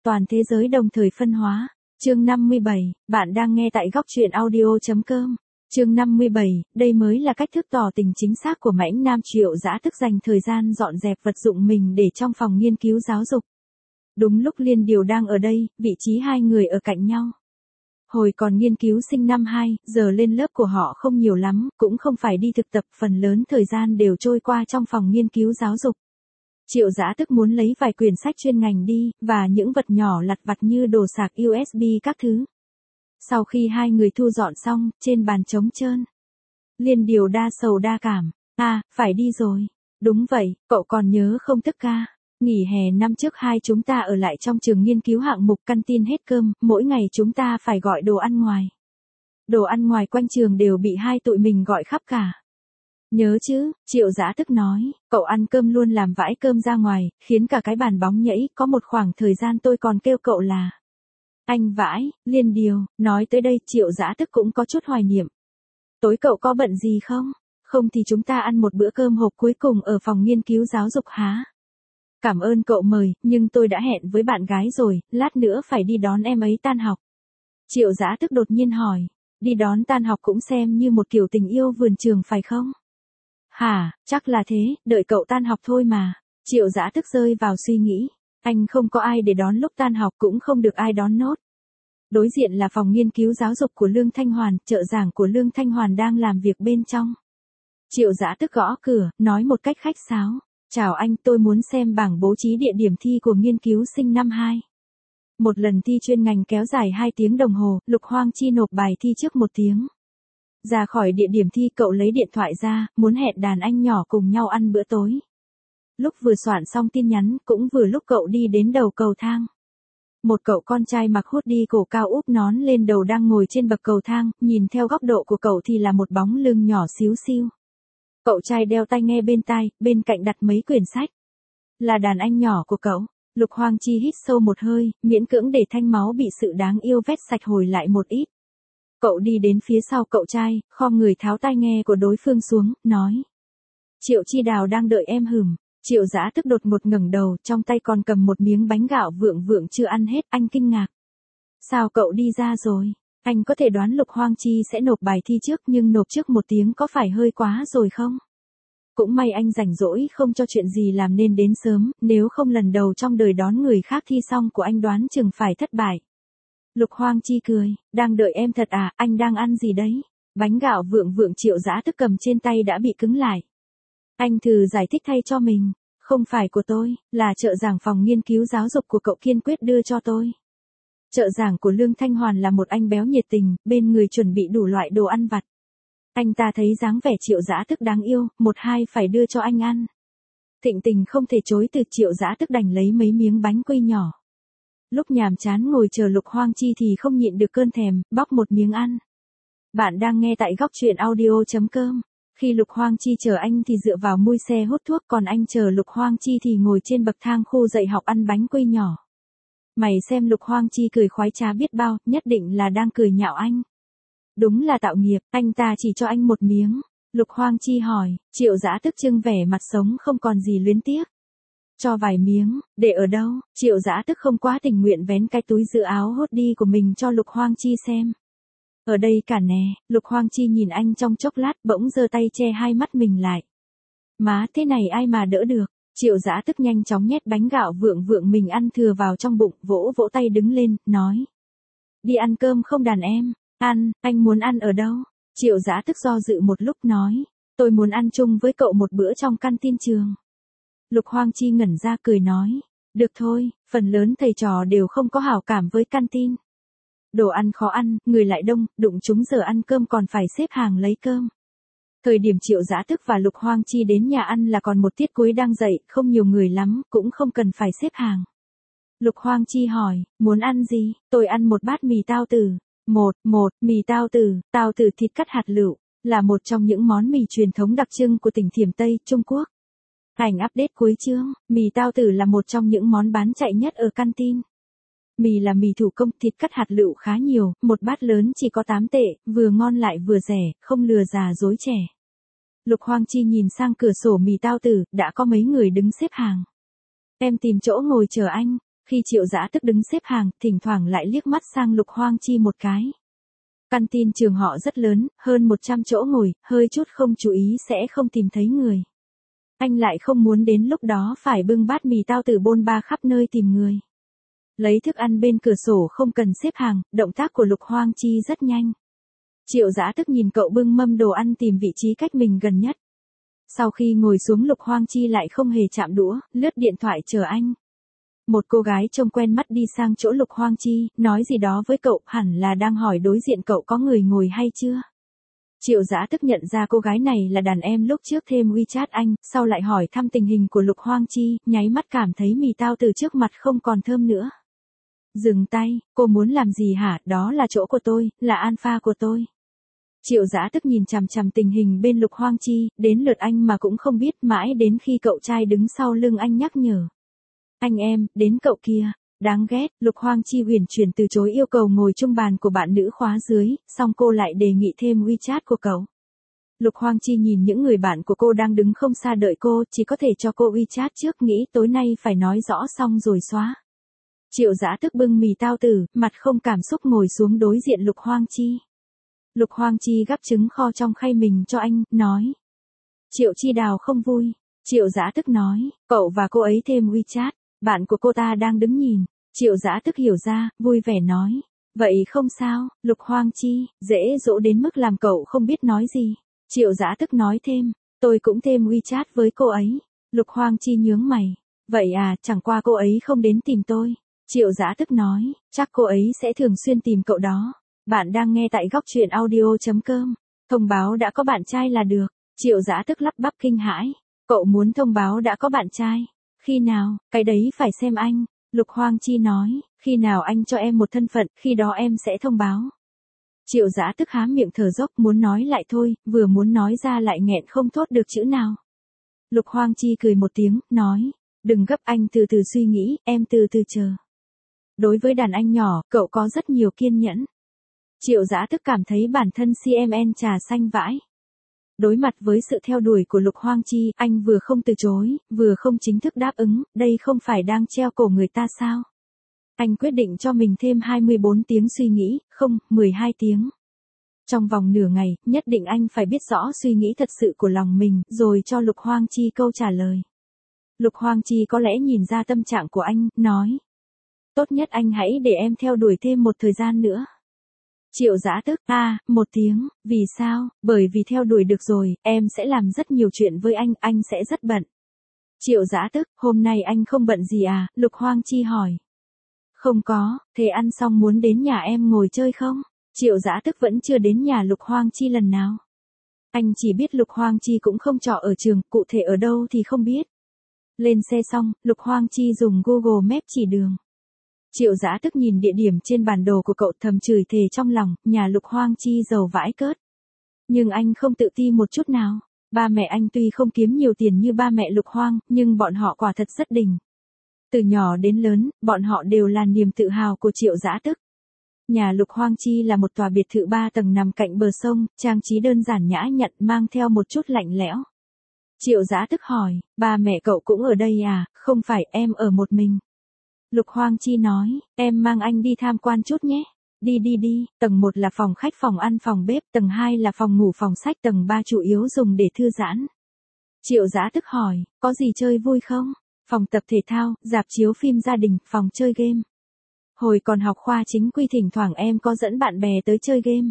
toàn thế giới đồng thời phân hóa. Chương 57, bạn đang nghe tại góc truyện audio.com. Chương 57, đây mới là cách thức tỏ tình chính xác của mãnh nam Triệu Dã Tức dành thời gian dọn dẹp vật dụng mình để trong phòng nghiên cứu giáo dục. Đúng lúc Liên Điều đang ở đây, vị trí hai người ở cạnh nhau. Hồi còn nghiên cứu sinh năm 2, giờ lên lớp của họ không nhiều lắm, cũng không phải đi thực tập, phần lớn thời gian đều trôi qua trong phòng nghiên cứu giáo dục. Triệu Dã Tức muốn lấy vài quyển sách chuyên ngành đi, và những vật nhỏ lặt vặt như đồ sạc USB các thứ. Sau khi hai người thu dọn xong, trên bàn trống trơn. Liên Điều đa sầu đa cảm. Phải đi rồi. Đúng vậy, cậu còn nhớ không Tức ca? Nghỉ hè năm trước hai chúng ta ở lại trong trường nghiên cứu hạng mục canteen hết cơm, mỗi ngày chúng ta phải gọi đồ ăn ngoài. Đồ ăn ngoài quanh trường đều bị hai tụi mình gọi khắp cả. Nhớ chứ, Triệu Dã Tức nói, cậu ăn cơm luôn làm vãi cơm ra ngoài, khiến cả cái bàn bóng nhẫy, có một khoảng thời gian tôi còn kêu cậu là anh vãi. Liên Điều, nói tới đây Triệu Dã Tức cũng có chút hoài niệm. Tối cậu có bận gì không? Không thì chúng ta ăn một bữa cơm hộp cuối cùng ở phòng nghiên cứu giáo dục há? Cảm ơn cậu mời, nhưng tôi đã hẹn với bạn gái rồi, lát nữa phải đi đón em ấy tan học. Triệu Dã Tức đột nhiên hỏi, đi đón tan học cũng xem như một kiểu tình yêu vườn trường phải không? Hả, chắc là thế, đợi cậu tan học thôi mà. Triệu Dã Tức rơi vào suy nghĩ, anh không có ai để đón lúc tan học cũng không được ai đón nốt. Đối diện là phòng nghiên cứu giáo dục của Lương Thanh Hoàn, trợ giảng của Lương Thanh Hoàn đang làm việc bên trong. Triệu Dã Tức gõ cửa, nói một cách khách sáo. Chào anh, tôi muốn xem bảng bố trí địa điểm thi của nghiên cứu sinh năm 2. Một lần thi chuyên ngành kéo dài 2 tiếng đồng hồ, Lục Hoang Chi nộp bài thi trước 1 tiếng. Ra khỏi địa điểm thi cậu lấy điện thoại ra, muốn hẹn đàn anh nhỏ cùng nhau ăn bữa tối. Lúc vừa soạn xong tin nhắn, cũng vừa lúc cậu đi đến đầu cầu thang. Một cậu con trai mặc hoodie cổ cao úp nón lên đầu đang ngồi trên bậc cầu thang, nhìn theo góc độ của cậu thì là một bóng lưng nhỏ xíu xiu. Cậu trai đeo tai nghe bên tai, bên cạnh đặt mấy quyển sách. Là đàn anh nhỏ của cậu. Lục Hoang Chi hít sâu một hơi, miễn cưỡng để thanh máu bị sự đáng yêu vét sạch hồi lại một ít. Cậu đi đến phía sau cậu trai, khom người tháo tai nghe của đối phương xuống, nói. Triệu Chi Đào đang đợi em hửm. Triệu Dã Tức đột ngột ngẩng đầu, trong tay còn cầm một miếng bánh gạo vượng vượng chưa ăn hết, anh kinh ngạc. Sao cậu đi ra rồi? Anh có thể đoán Lục Hoang Chi sẽ nộp bài thi trước nhưng nộp trước 1 tiếng có phải hơi quá rồi không? Cũng may anh rảnh rỗi không cho chuyện gì làm nên đến sớm, nếu không lần đầu trong đời đón người khác thi xong của anh đoán chừng phải thất bại. Lục Hoang Chi cười, đang đợi em thật à, anh đang ăn gì đấy? Bánh gạo vượng vượng Triệu Dã Tức cầm trên tay đã bị cứng lại. Anh thử giải thích thay cho mình, không phải của tôi, là trợ giảng phòng nghiên cứu giáo dục của cậu kiên quyết đưa cho tôi. Trợ giảng của Lương Thanh Hoàn là một anh béo nhiệt tình, bên người chuẩn bị đủ loại đồ ăn vặt. Anh ta thấy dáng vẻ Triệu Dã Tức đáng yêu, 1-2 phải đưa cho anh ăn. Thịnh tình không thể chối từ, Triệu Dã Tức đành lấy mấy miếng bánh quy nhỏ. Lúc nhàm chán ngồi chờ Lục Hoang Chi thì không nhịn được cơn thèm, bóc một miếng ăn. Bạn đang nghe tại góc truyện audio.com. Khi Lục Hoang Chi chờ anh thì dựa vào mui xe hút thuốc, còn anh chờ Lục Hoang Chi thì ngồi trên bậc thang khu dạy học ăn bánh quy nhỏ. Mày xem Lục Hoang Chi cười khoái trá biết bao, nhất định là đang cười nhạo anh. Đúng là tạo nghiệp, anh ta chỉ cho anh một miếng. Lục Hoang Chi hỏi, Triệu Dã Tức trưng vẻ mặt sống không còn gì luyến tiếc. Cho vài miếng, để ở đâu? Triệu Dã Tức không quá tình nguyện vén cái túi giữ áo hoodie của mình cho Lục Hoang Chi xem. Ở đây cả nè. Lục Hoang Chi nhìn anh trong chốc lát, bỗng giơ tay che hai mắt mình lại. Má, thế này ai mà đỡ được. Triệu Dã Tức nhanh chóng nhét bánh gạo vượng vượng mình ăn thừa vào trong bụng, vỗ vỗ tay đứng lên, nói. Đi ăn cơm không đàn em? Ăn, anh muốn ăn ở đâu? Triệu Dã Tức do dự một lúc nói. Tôi muốn ăn chung với cậu một bữa trong canteen trường. Lục Hoang Chi ngẩn ra cười nói. Được thôi, phần lớn thầy trò đều không có hảo cảm với canteen. Đồ ăn khó ăn, người lại đông, đụng chúng giờ ăn cơm còn phải xếp hàng lấy cơm. Thời điểm Triệu Dã Tức và Lục Hoang Chi đến nhà ăn là còn một tiết cuối đang dạy, không nhiều người lắm, cũng không cần phải xếp hàng. Lục Hoang Chi hỏi, muốn ăn gì? Tôi ăn một bát mì tao tử. Mì tao tử thịt cắt hạt lựu, là một trong những món mì truyền thống đặc trưng của tỉnh Thiểm Tây, Trung Quốc. Ảnh update cuối chương, mì tao tử là một trong những món bán chạy nhất ở canteen. Mì là mì thủ công, thịt cắt hạt lựu khá nhiều, một bát lớn chỉ có 8 tệ, vừa ngon lại vừa rẻ, không lừa già dối trẻ. Lục Hoang Chi nhìn sang cửa sổ mì tao tử, đã có mấy người đứng xếp hàng. Em tìm chỗ ngồi chờ anh. Khi Triệu Dã Tức đứng xếp hàng, thỉnh thoảng lại liếc mắt sang Lục Hoang Chi một cái. Căn tin trường họ rất lớn, hơn 100 chỗ ngồi, hơi chút không chú ý sẽ không tìm thấy người. Anh lại không muốn đến lúc đó phải bưng bát mì tao từ bôn ba khắp nơi tìm người. Lấy thức ăn bên cửa sổ không cần xếp hàng, động tác của Lục Hoang Chi rất nhanh. Triệu Dã Tức nhìn cậu bưng mâm đồ ăn tìm vị trí cách mình gần nhất. Sau khi ngồi xuống Lục Hoang Chi lại không hề chạm đũa, lướt điện thoại chờ anh. Một cô gái trông quen mắt đi sang chỗ Lục Hoang Chi, nói gì đó với cậu, hẳn là đang hỏi đối diện cậu có người ngồi hay chưa. Triệu Dã Tức nhận ra cô gái này là đàn em lúc trước thêm WeChat anh, sau lại hỏi thăm tình hình của Lục Hoang Chi, nháy mắt cảm thấy mì tao từ trước mặt không còn thơm nữa. Dừng tay, cô muốn làm gì hả, đó là chỗ của tôi, là alpha của tôi. Triệu Dã Tức nhìn chằm chằm tình hình bên Lục Hoang Chi, đến lượt anh mà cũng không biết, mãi đến khi cậu trai đứng sau lưng anh nhắc nhở. Anh em, đến cậu kia. Đáng ghét, Lục Hoang Chi huyền chuyển từ chối yêu cầu ngồi chung bàn của bạn nữ khóa dưới, xong cô lại đề nghị thêm WeChat của cậu. Lục Hoang Chi nhìn những người bạn của cô đang đứng không xa đợi cô, chỉ có thể cho cô WeChat trước, nghĩ tối nay phải nói rõ xong rồi xóa. Triệu Dã Tức bưng mì tao tử, mặt không cảm xúc ngồi xuống đối diện Lục Hoang Chi. Lục Hoang Chi gắp trứng kho trong khay mình cho anh, nói. Triệu Chi Đào không vui. Triệu Dã Tức nói, cậu và cô ấy thêm WeChat, bạn của cô ta đang đứng nhìn. Triệu Dã Tức hiểu ra, vui vẻ nói. Vậy không sao, Lục Hoang Chi, dễ dỗ đến mức làm cậu không biết nói gì. Triệu Dã Tức nói thêm, tôi cũng thêm WeChat với cô ấy. Lục Hoang Chi nhướng mày. Vậy à, chẳng qua cô ấy không đến tìm tôi. Triệu Dã Tức nói, chắc cô ấy sẽ thường xuyên tìm cậu đó. Bạn đang nghe tại góc truyện audio.com. Thông báo đã có bạn trai là được. Triệu Dã Tức lắp bắp kinh hãi. Cậu muốn thông báo đã có bạn trai. Khi nào, cái đấy phải xem anh. Lục Hoang Chi nói, khi nào anh cho em một thân phận, khi đó em sẽ thông báo. Triệu Dã Tức há miệng thở dốc muốn nói lại thôi, vừa muốn nói ra lại nghẹn không thốt được chữ nào. Lục Hoang Chi cười một tiếng, nói, đừng gấp anh từ từ suy nghĩ, em từ từ chờ. Đối với đàn anh nhỏ, cậu có rất nhiều kiên nhẫn. Triệu Dã Tức cảm thấy bản thân CMN trà xanh vãi. Đối mặt với sự theo đuổi của Lục Hoang Chi, anh vừa không từ chối, vừa không chính thức đáp ứng, đây không phải đang treo cổ người ta sao? Anh quyết định cho mình thêm 24 tiếng suy nghĩ, không, 12 tiếng. Trong vòng nửa ngày, nhất định anh phải biết rõ suy nghĩ thật sự của lòng mình, rồi cho Lục Hoang Chi câu trả lời. Lục Hoang Chi có lẽ nhìn ra tâm trạng của anh, nói. Tốt nhất anh hãy để em theo đuổi thêm một thời gian nữa. Triệu Dã Tức, 1 tiếng, vì sao? Bởi vì theo đuổi được rồi, em sẽ làm rất nhiều chuyện với anh sẽ rất bận. Triệu Dã Tức, hôm nay anh không bận gì à? Lục Hoang Chi hỏi. Không có, thế ăn xong muốn đến nhà em ngồi chơi không? Triệu Dã Tức vẫn chưa đến nhà Lục Hoang Chi lần nào. Anh chỉ biết Lục Hoang Chi cũng không trọ ở trường, cụ thể ở đâu thì không biết. Lên xe xong, Lục Hoang Chi dùng Google Maps chỉ đường. Triệu Dã Tức nhìn địa điểm trên bản đồ của cậu thầm chửi thề trong lòng, nhà Lục Hoang Chi giàu vãi cớt. Nhưng anh không tự ti một chút nào. Ba mẹ anh tuy không kiếm nhiều tiền như ba mẹ Lục Hoang, nhưng bọn họ quả thật rất đỉnh. Từ nhỏ đến lớn, bọn họ đều là niềm tự hào của Triệu Dã Tức. Nhà Lục Hoang Chi là một tòa biệt thự 3 tầng nằm cạnh bờ sông, trang trí đơn giản nhã nhặn mang theo một chút lạnh lẽo. Triệu Dã Tức hỏi, ba mẹ cậu cũng ở đây à? Không phải, em ở một mình. Lục Hoang Chi nói, em mang anh đi tham quan chút nhé. Đi, tầng 1 là phòng khách, phòng ăn, phòng bếp, tầng 2 là phòng ngủ, phòng sách, tầng 3 chủ yếu dùng để thư giãn. Triệu Dã Tức hỏi, có gì chơi vui không? Phòng tập thể thao, rạp chiếu phim gia đình, phòng chơi game. Hồi còn học khoa chính quy thỉnh thoảng em có dẫn bạn bè tới chơi game.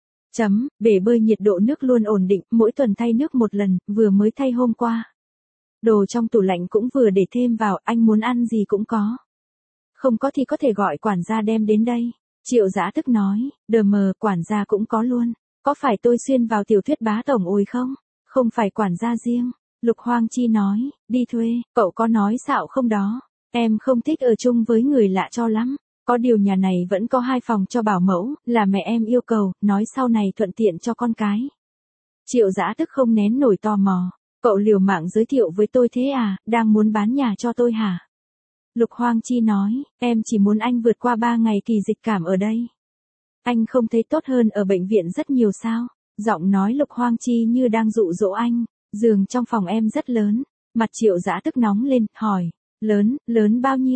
Bể bơi nhiệt độ nước luôn ổn định, mỗi tuần thay nước một lần, vừa mới thay hôm qua. Đồ trong tủ lạnh cũng vừa để thêm vào, anh muốn ăn gì cũng có. Không có thì có thể gọi quản gia đem đến đây. Triệu Dã Tức nói, quản gia cũng có luôn. Có phải tôi xuyên vào tiểu thuyết bá tổng ôi không? Không phải quản gia riêng. Lục Hoang Chi nói, đi thuê, cậu có nói xạo không đó? Em không thích ở chung với người lạ cho lắm. Có điều nhà này vẫn có 2 phòng cho bảo mẫu, là mẹ em yêu cầu, nói sau này thuận tiện cho con cái. Triệu Dã Tức không nén nổi tò mò. Cậu liều mạng giới thiệu với tôi thế à, đang muốn bán nhà cho tôi hả? Lục Hoang Chi nói, em chỉ muốn anh vượt qua 3 ngày kỳ dịch cảm ở đây. Anh không thấy tốt hơn ở bệnh viện rất nhiều sao? Giọng nói Lục Hoang Chi như đang dụ dỗ anh. Giường trong phòng em rất lớn. Mặt Triệu Dã Tức nóng lên, hỏi, lớn bao nhiêu?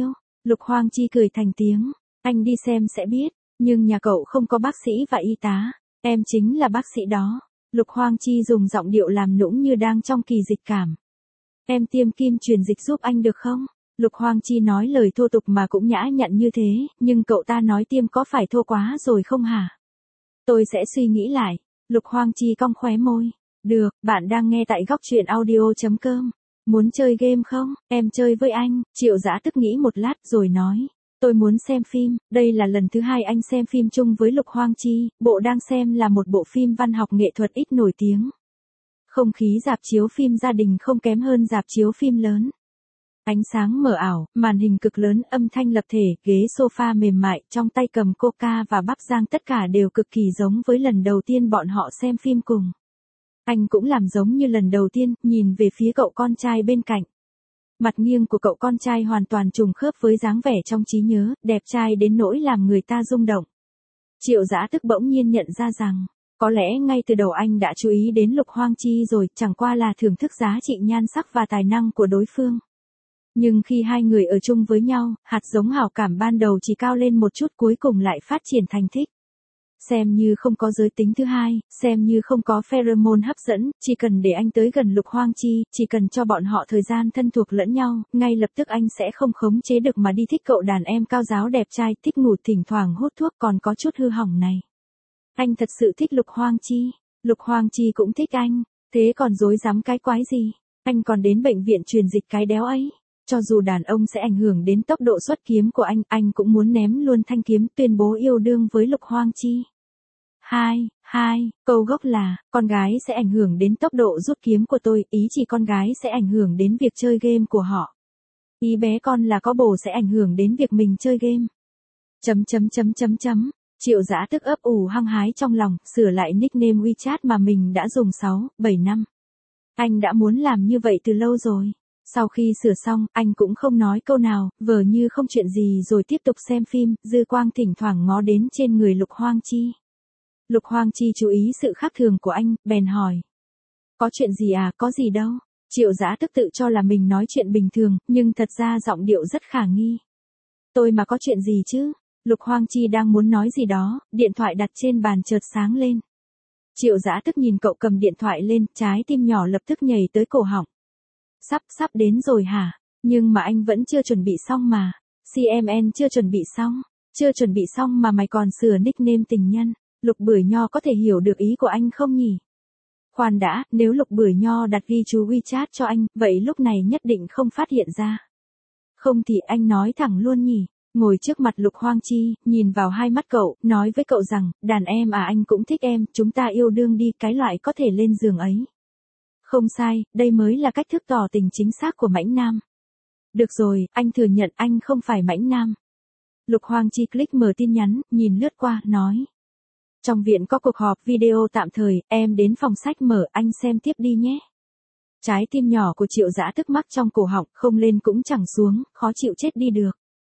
Lục Hoang Chi cười thành tiếng, anh đi xem sẽ biết, nhưng nhà cậu không có bác sĩ và y tá, em chính là bác sĩ đó. Lục Hoang Chi dùng giọng điệu làm nũng như đang trong kỳ dịch cảm. Em tiêm kim truyền dịch giúp anh được không? Lục Hoang Chi nói lời thô tục mà cũng nhã nhặn như thế, nhưng cậu ta nói tiêm có phải thô quá rồi không hả? Tôi sẽ suy nghĩ lại. Lục Hoang Chi cong khóe môi. Được, bạn đang nghe tại góc truyện audio.com. Muốn chơi game không? Em chơi với anh. Triệu Dã tức nghĩ một lát rồi nói. Tôi muốn xem phim, đây là lần thứ hai anh xem phim chung với Lục Hoang Chi, bộ đang xem là một bộ phim văn học nghệ thuật ít nổi tiếng. Không khí rạp chiếu phim gia đình không kém hơn rạp chiếu phim lớn. Ánh sáng mờ ảo, màn hình cực lớn, âm thanh lập thể, ghế sofa mềm mại, trong tay cầm coca và bắp rang tất cả đều cực kỳ giống với lần đầu tiên bọn họ xem phim cùng. Anh cũng làm giống như lần đầu tiên, nhìn về phía cậu con trai bên cạnh. Mặt nghiêng của cậu con trai hoàn toàn trùng khớp với dáng vẻ trong trí nhớ, đẹp trai đến nỗi làm người ta rung động. Triệu Dã tức bỗng nhiên nhận ra rằng, có lẽ ngay từ đầu anh đã chú ý đến Lục Hoang Chi rồi, chẳng qua là thưởng thức giá trị nhan sắc và tài năng của đối phương. Nhưng khi hai người ở chung với nhau, hạt giống hảo cảm ban đầu chỉ cao lên một chút cuối cùng lại phát triển thành thích. Xem như không có giới tính thứ hai, xem như không có pheromone hấp dẫn, chỉ cần để anh tới gần Lục Hoang Chi, chỉ cần cho bọn họ thời gian thân thuộc lẫn nhau, ngay lập tức anh sẽ không khống chế được mà đi thích cậu đàn em cao ráo đẹp trai, thích ngủ thỉnh thoảng hút thuốc còn có chút hư hỏng này. Anh thật sự thích Lục Hoang Chi, Lục Hoang Chi cũng thích anh, thế còn dối dám cái quái gì, anh còn đến bệnh viện truyền dịch cái đéo ấy. Cho dù đàn ông sẽ ảnh hưởng đến tốc độ xuất kiếm của anh cũng muốn ném luôn thanh kiếm tuyên bố yêu đương với Lục Hoang Chi. Câu gốc là, con gái sẽ ảnh hưởng đến tốc độ rút kiếm của tôi, ý chỉ con gái sẽ ảnh hưởng đến việc chơi game của họ. Ý bé con là có bồ sẽ ảnh hưởng đến việc mình chơi game. Triệu Dã tức ấp ủ hăng hái trong lòng, sửa lại nickname WeChat mà mình đã dùng 6-7 năm. Anh đã muốn làm như vậy từ lâu rồi. Sau khi sửa xong, anh cũng không nói câu nào, vờ như không chuyện gì rồi tiếp tục xem phim, dư quang thỉnh thoảng ngó đến trên người Lục Hoang Chi. Lục Hoang Chi chú ý sự khác thường của anh, bèn hỏi. Có chuyện gì à, có gì đâu. Triệu Dã tức tự cho là mình nói chuyện bình thường, nhưng thật ra giọng điệu rất khả nghi. Tôi mà có chuyện gì chứ? Lục Hoang Chi đang muốn nói gì đó, điện thoại đặt trên bàn chợt sáng lên. Triệu Dã tức nhìn cậu cầm điện thoại lên, trái tim nhỏ lập tức nhảy tới cổ họng. Sắp đến rồi hả? Nhưng mà anh vẫn chưa chuẩn bị xong mà. CMN chưa chuẩn bị xong. Chưa chuẩn bị xong mà mày còn sửa nickname tình nhân. Lục Bưởi Nho có thể hiểu được ý của anh không nhỉ? Khoan đã, nếu Lục Bưởi Nho đặt ghi chú WeChat cho anh, vậy lúc này nhất định không phát hiện ra. Không thì anh nói thẳng luôn nhỉ? Ngồi trước mặt Lục Hoang Chi, nhìn vào hai mắt cậu, nói với cậu rằng, đàn em à anh cũng thích em, chúng ta yêu đương đi, cái loại có thể lên giường ấy. Không sai, đây mới là cách thức tỏ tình chính xác của mãnh nam. Được rồi, anh thừa nhận anh không phải mãnh nam. Lục Hoang Chi click mở tin nhắn, nhìn lướt qua, nói. Trong viện có cuộc họp video tạm thời, em đến phòng sách mở, anh xem tiếp đi nhé. Trái tim nhỏ của Triệu Dã tức mắc trong cổ họng, không lên cũng chẳng xuống, khó chịu chết đi được.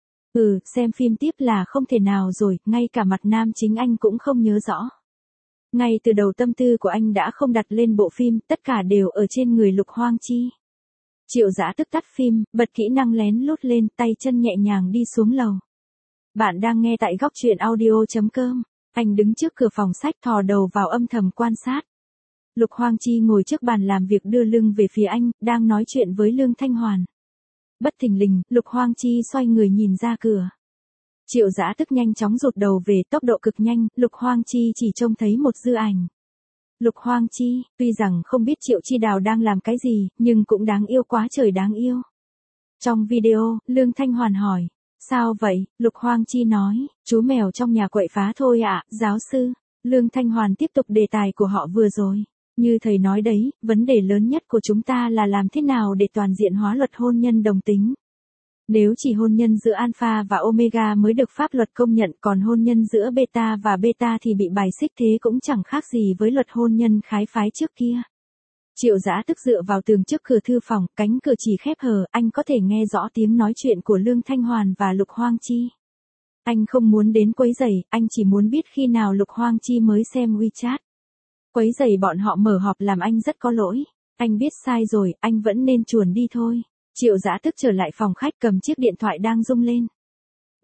Xem phim tiếp là không thể nào rồi, ngay cả mặt nam chính anh cũng không nhớ rõ. Ngay từ đầu tâm tư của anh đã không đặt lên bộ phim, tất cả đều ở trên người Lục Hoang Chi. Triệu Dã tức tắt phim, bật kỹ năng lén lút lên, tay chân nhẹ nhàng đi xuống lầu. Bạn đang nghe tại góc truyện audio.com. Anh đứng trước cửa phòng sách thò đầu vào âm thầm quan sát. Lục Hoang Chi ngồi trước bàn làm việc đưa lưng về phía anh, đang nói chuyện với Lương Thanh Hoàn. Bất thình lình, Lục Hoang Chi xoay người nhìn ra cửa. Triệu Dã tức nhanh chóng rụt đầu về, tốc độ cực nhanh, Lục Hoang Chi chỉ trông thấy một dư ảnh. Lục Hoang Chi, tuy rằng không biết Triệu Chi Đào đang làm cái gì, nhưng cũng đáng yêu quá trời đáng yêu. Trong video, Lương Thanh Hoàn hỏi, sao vậy? Lục Hoang Chi nói, chú mèo trong nhà quậy phá thôi ạ, giáo sư. Lương Thanh Hoàn tiếp tục đề tài của họ vừa rồi. Như thầy nói đấy, vấn đề lớn nhất của chúng ta là làm thế nào để toàn diện hóa luật hôn nhân đồng tính. Nếu chỉ hôn nhân giữa alpha và omega mới được pháp luật công nhận, còn hôn nhân giữa beta và beta thì bị bài xích, thế cũng chẳng khác gì với luật hôn nhân khái phái trước kia. Triệu Dã tức dựa vào tường trước cửa thư phòng, cánh cửa chỉ khép hờ, anh có thể nghe rõ tiếng nói chuyện của Lương Thanh Hoàn và Lục Hoang Chi. Anh không muốn đến quấy rầy, anh chỉ muốn biết khi nào Lục Hoang Chi mới xem WeChat. Quấy rầy bọn họ mở họp làm anh rất có lỗi. Anh biết sai rồi, anh vẫn nên chuồn đi thôi. Triệu Dã tức trở lại phòng khách cầm chiếc điện thoại đang rung lên.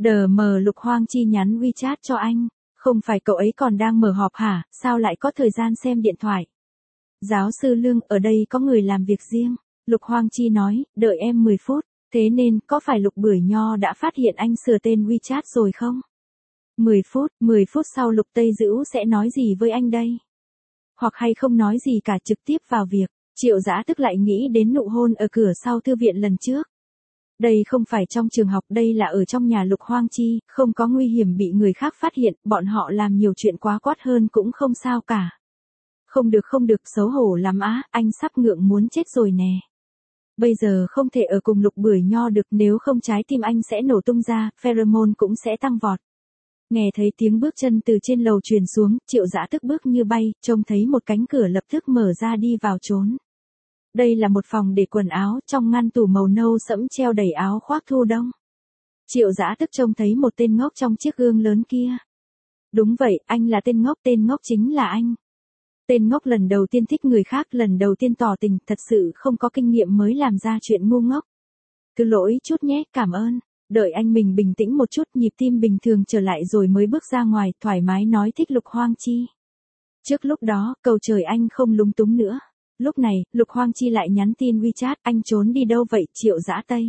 Đờ mờ Lục Hoang Chi nhắn WeChat cho anh. Không phải cậu ấy còn đang mở họp hả, sao lại có thời gian xem điện thoại? Giáo sư Lương, ở đây có người làm việc riêng. Lục Hoang Chi nói, đợi em 10 phút. Thế nên, có phải Lục Bưởi Nho đã phát hiện anh sửa tên WeChat rồi không? 10 phút sau Lục Tây Dữ sẽ nói gì với anh đây? Hoặc hay không nói gì cả, trực tiếp vào việc. Triệu Dã Tức lại nghĩ đến nụ hôn ở cửa sau thư viện lần trước. Đây không phải trong trường học, đây là ở trong nhà Lục Hoang Chi, không có nguy hiểm bị người khác phát hiện, bọn họ làm nhiều chuyện quá quát hơn cũng không sao cả. Không được, xấu hổ lắm á, anh sắp ngượng muốn chết rồi nè. Bây giờ không thể ở cùng Lục Bưởi Nho được, nếu không trái tim anh sẽ nổ tung ra, pheromone cũng sẽ tăng vọt. Nghe thấy tiếng bước chân từ trên lầu truyền xuống, Triệu Dã Tức bước như bay, trông thấy một cánh cửa lập tức mở ra đi vào trốn. Đây là một phòng để quần áo, trong ngăn tủ màu nâu sẫm treo đầy áo khoác thu đông. Triệu Dã Tức trông thấy một tên ngốc trong chiếc gương lớn kia. Đúng vậy, anh là tên ngốc chính là anh. Tên ngốc lần đầu tiên thích người khác, lần đầu tiên tỏ tình, thật sự không có kinh nghiệm mới làm ra chuyện ngu ngốc. Thứ lỗi chút nhé, cảm ơn. Đợi anh mình bình tĩnh một chút, nhịp tim bình thường trở lại rồi mới bước ra ngoài, thoải mái nói thích Lục Hoang Chi. Trước lúc đó, cầu trời anh không lúng túng nữa. Lúc này, Lục Hoang Chi lại nhắn tin WeChat, anh trốn đi đâu vậy, Triệu Dã Tây.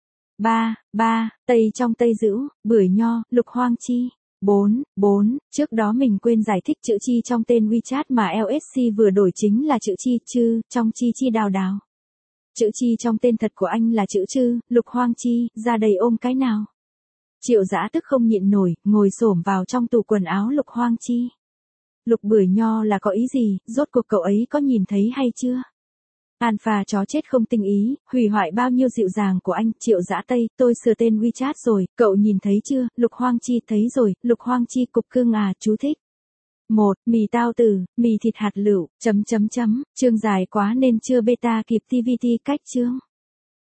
Tây trong Tây Dữ, Bưởi Nho, Lục Hoang Chi. 4, trước đó mình quên giải thích chữ Chi trong tên WeChat mà LSC vừa đổi chính là chữ Chi, Chư, trong Chi Chi đào đào. Chữ Chi trong tên thật của anh là chữ Chư, Lục Hoang Chi, ra đây ôm cái nào. Triệu Dã Tức không nhịn nổi, ngồi xổm vào trong tủ quần áo Lục Hoang Chi. Lục Bưởi Nho là có ý gì, rốt cuộc cậu ấy có nhìn thấy hay chưa? Alpha chó chết không tinh ý, hủy hoại bao nhiêu dịu dàng của anh, Triệu Dã Tây, tôi sửa tên WeChat rồi, cậu nhìn thấy chưa? Lục Hoang Chi thấy rồi, Lục Hoang Chi cục cưng à, chú thích. 1. Mì tao tử, mì thịt hạt lựu, chương dài quá nên chưa beta kịp TVT cách chương.